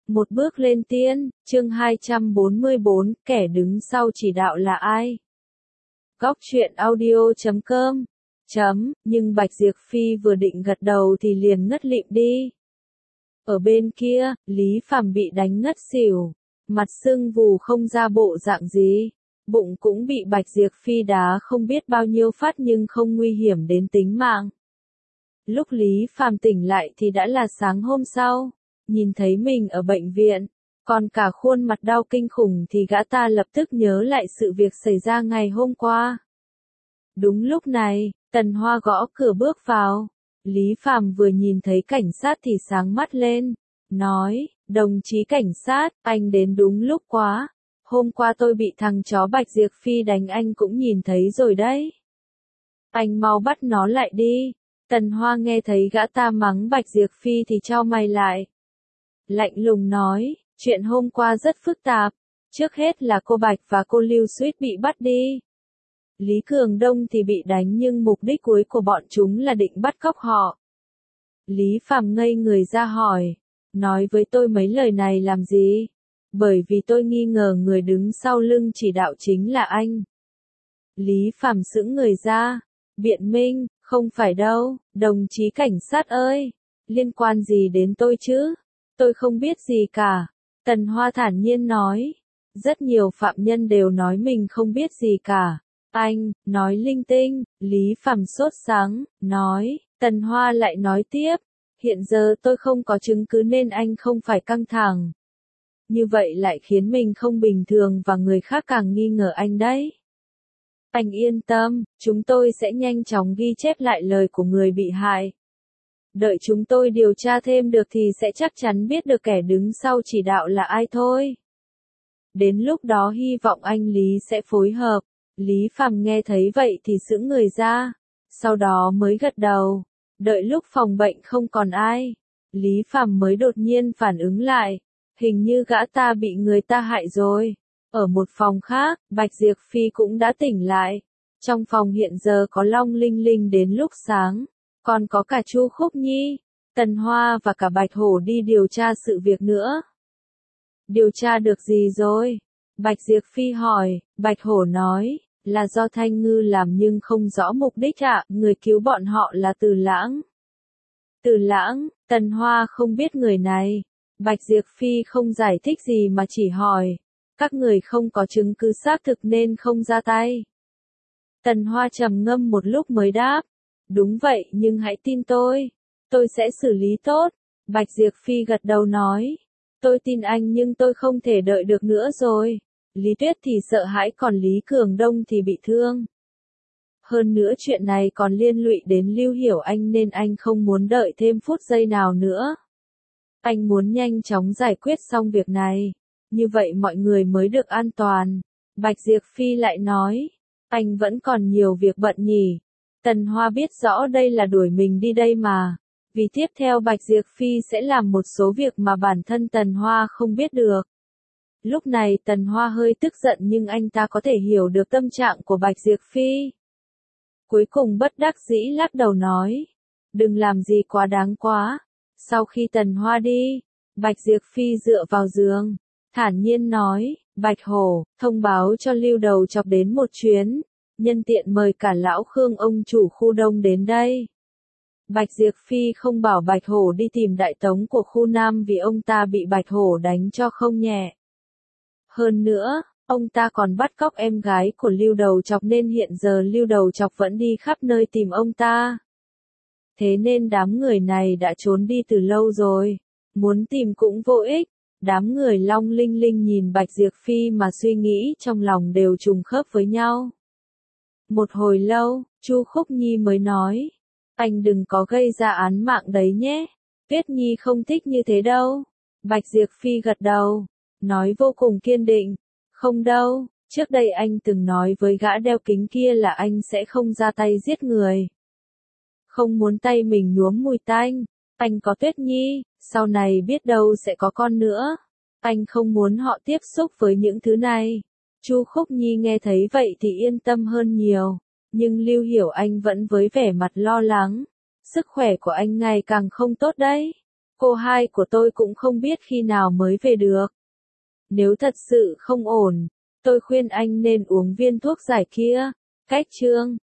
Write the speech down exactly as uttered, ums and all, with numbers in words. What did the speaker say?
Một bước lên tiên, chương hai trăm bốn mươi bốn, kẻ đứng sau chỉ đạo là ai? Góc truyện audio chấm com chấm, nhưng Bạch Diệp Phi vừa định gật đầu thì liền ngất lịm đi. Ở bên kia, Lý Phàm bị đánh ngất xỉu, mặt sưng vù không ra bộ dạng gì, bụng cũng bị Bạch Diệp Phi đá không biết bao nhiêu phát nhưng không nguy hiểm đến tính mạng. Lúc Lý Phàm tỉnh lại thì đã là sáng hôm sau, nhìn thấy mình ở bệnh viện, còn cả khuôn mặt đau kinh khủng thì gã ta lập tức nhớ lại sự việc xảy ra ngày hôm qua. Đúng lúc này, Tần Hoa gõ cửa bước vào, Lý Phàm vừa nhìn thấy cảnh sát thì sáng mắt lên, nói, đồng chí cảnh sát, anh đến đúng lúc quá, hôm qua tôi bị thằng chó Bạch Diệp Phi đánh anh cũng nhìn thấy rồi đấy. Anh mau bắt nó lại đi. Tần Hoa nghe thấy gã ta mắng Bạch Diệp Phi thì chau mày lại. Lạnh lùng nói, chuyện hôm qua rất phức tạp, trước hết là cô Bạch và cô Lưu suýt bị bắt đi. Lý Cường Đông thì bị đánh nhưng mục đích cuối của bọn chúng là định bắt cóc họ. Lý Phàm ngây người ra hỏi, nói với tôi mấy lời này làm gì? Bởi vì tôi nghi ngờ người đứng sau lưng chỉ đạo chính là anh. Lý Phàm sững người ra, biện minh, không phải đâu, đồng chí cảnh sát ơi, liên quan gì đến tôi chứ? Tôi không biết gì cả. Tần Hoa thản nhiên nói, rất nhiều phạm nhân đều nói mình không biết gì cả. Anh, nói linh tinh, Lý Phàm sốt sắng, nói, Tần Hoa lại nói tiếp, hiện giờ tôi không có chứng cứ nên anh không phải căng thẳng. Như vậy lại khiến mình không bình thường và người khác càng nghi ngờ anh đấy. Anh yên tâm, chúng tôi sẽ nhanh chóng ghi chép lại lời của người bị hại. Đợi chúng tôi điều tra thêm được thì sẽ chắc chắn biết được kẻ đứng sau chỉ đạo là ai thôi. Đến lúc đó hy vọng anh Lý sẽ phối hợp. Lý Phàm nghe thấy vậy thì sững người ra, sau đó mới gật đầu. Đợi lúc phòng bệnh không còn ai, Lý Phàm mới đột nhiên phản ứng lại, hình như gã ta bị người ta hại rồi. Ở một phòng khác, Bạch Diệp Phi cũng đã tỉnh lại. Trong phòng hiện giờ có Long Linh Linh đến lúc sáng, còn có cả Chu Khúc Nhi, Tần Hoa và cả Bạch Hổ đi điều tra sự việc nữa. Điều tra được gì rồi? Bạch Diệp Phi hỏi. Bạch Hổ nói, là do Thanh Ngư làm nhưng không rõ mục đích ạ, người cứu bọn họ là Từ Lãng. Từ Lãng, Tần Hoa không biết người này. Bạch Diệp Phi không giải thích gì mà chỉ hỏi, các người không có chứng cứ xác thực nên không ra tay. Tần Hoa trầm ngâm một lúc mới đáp, đúng vậy nhưng hãy tin tôi, tôi sẽ xử lý tốt. Bạch Diệp Phi gật đầu nói, tôi tin anh nhưng tôi không thể đợi được nữa rồi. Lý Tuyết thì sợ hãi còn Lý Cường Đông thì bị thương. Hơn nữa chuyện này còn liên lụy đến Lưu Hiểu Anh nên anh không muốn đợi thêm phút giây nào nữa. Anh muốn nhanh chóng giải quyết xong việc này, như vậy mọi người mới được an toàn. Bạch Diệp Phi lại nói, anh vẫn còn nhiều việc bận nhỉ. Tần Hoa biết rõ đây là đuổi mình đi đây mà, vì tiếp theo Bạch Diệp Phi sẽ làm một số việc mà bản thân Tần Hoa không biết được. Lúc này Tần Hoa hơi tức giận nhưng anh ta có thể hiểu được tâm trạng của Bạch Diệp Phi. Cuối cùng bất đắc dĩ lắc đầu nói, đừng làm gì quá đáng quá. Sau khi Tần Hoa đi, Bạch Diệp Phi dựa vào giường, thản nhiên nói, Bạch Hổ, thông báo cho Lưu Đầu Chọc đến một chuyến, nhân tiện mời cả lão Khương ông chủ khu Đông đến đây. Bạch Diệp Phi không bảo Bạch Hổ đi tìm đại tống của khu Nam vì ông ta bị Bạch Hổ đánh cho không nhẹ. Hơn nữa, ông ta còn bắt cóc em gái của Lưu Đầu Chọc nên hiện giờ Lưu Đầu Chọc vẫn đi khắp nơi tìm ông ta. Thế nên đám người này đã trốn đi từ lâu rồi, muốn tìm cũng vô ích. Đám người Long Linh Linh nhìn Bạch Diệp Phi mà suy nghĩ trong lòng đều trùng khớp với nhau. Một hồi lâu, Chu Khúc Nhi mới nói, anh đừng có gây ra án mạng đấy nhé, Tuyết Nhi không thích như thế đâu. Bạch Diệp Phi gật đầu, nói vô cùng kiên định, không đâu, trước đây anh từng nói với gã đeo kính kia là anh sẽ không ra tay giết người. Không muốn tay mình nhuốm mùi tanh, anh có Tuyết Nhi, sau này biết đâu sẽ có con nữa. Anh không muốn họ tiếp xúc với những thứ này. Chu Khúc Nhi nghe thấy vậy thì yên tâm hơn nhiều, nhưng Lưu Hiểu Anh vẫn với vẻ mặt lo lắng. Sức khỏe của anh ngày càng không tốt đấy. Cô hai của tôi cũng không biết khi nào mới về được. Nếu thật sự không ổn, tôi khuyên anh nên uống viên thuốc giải kia. Cách chương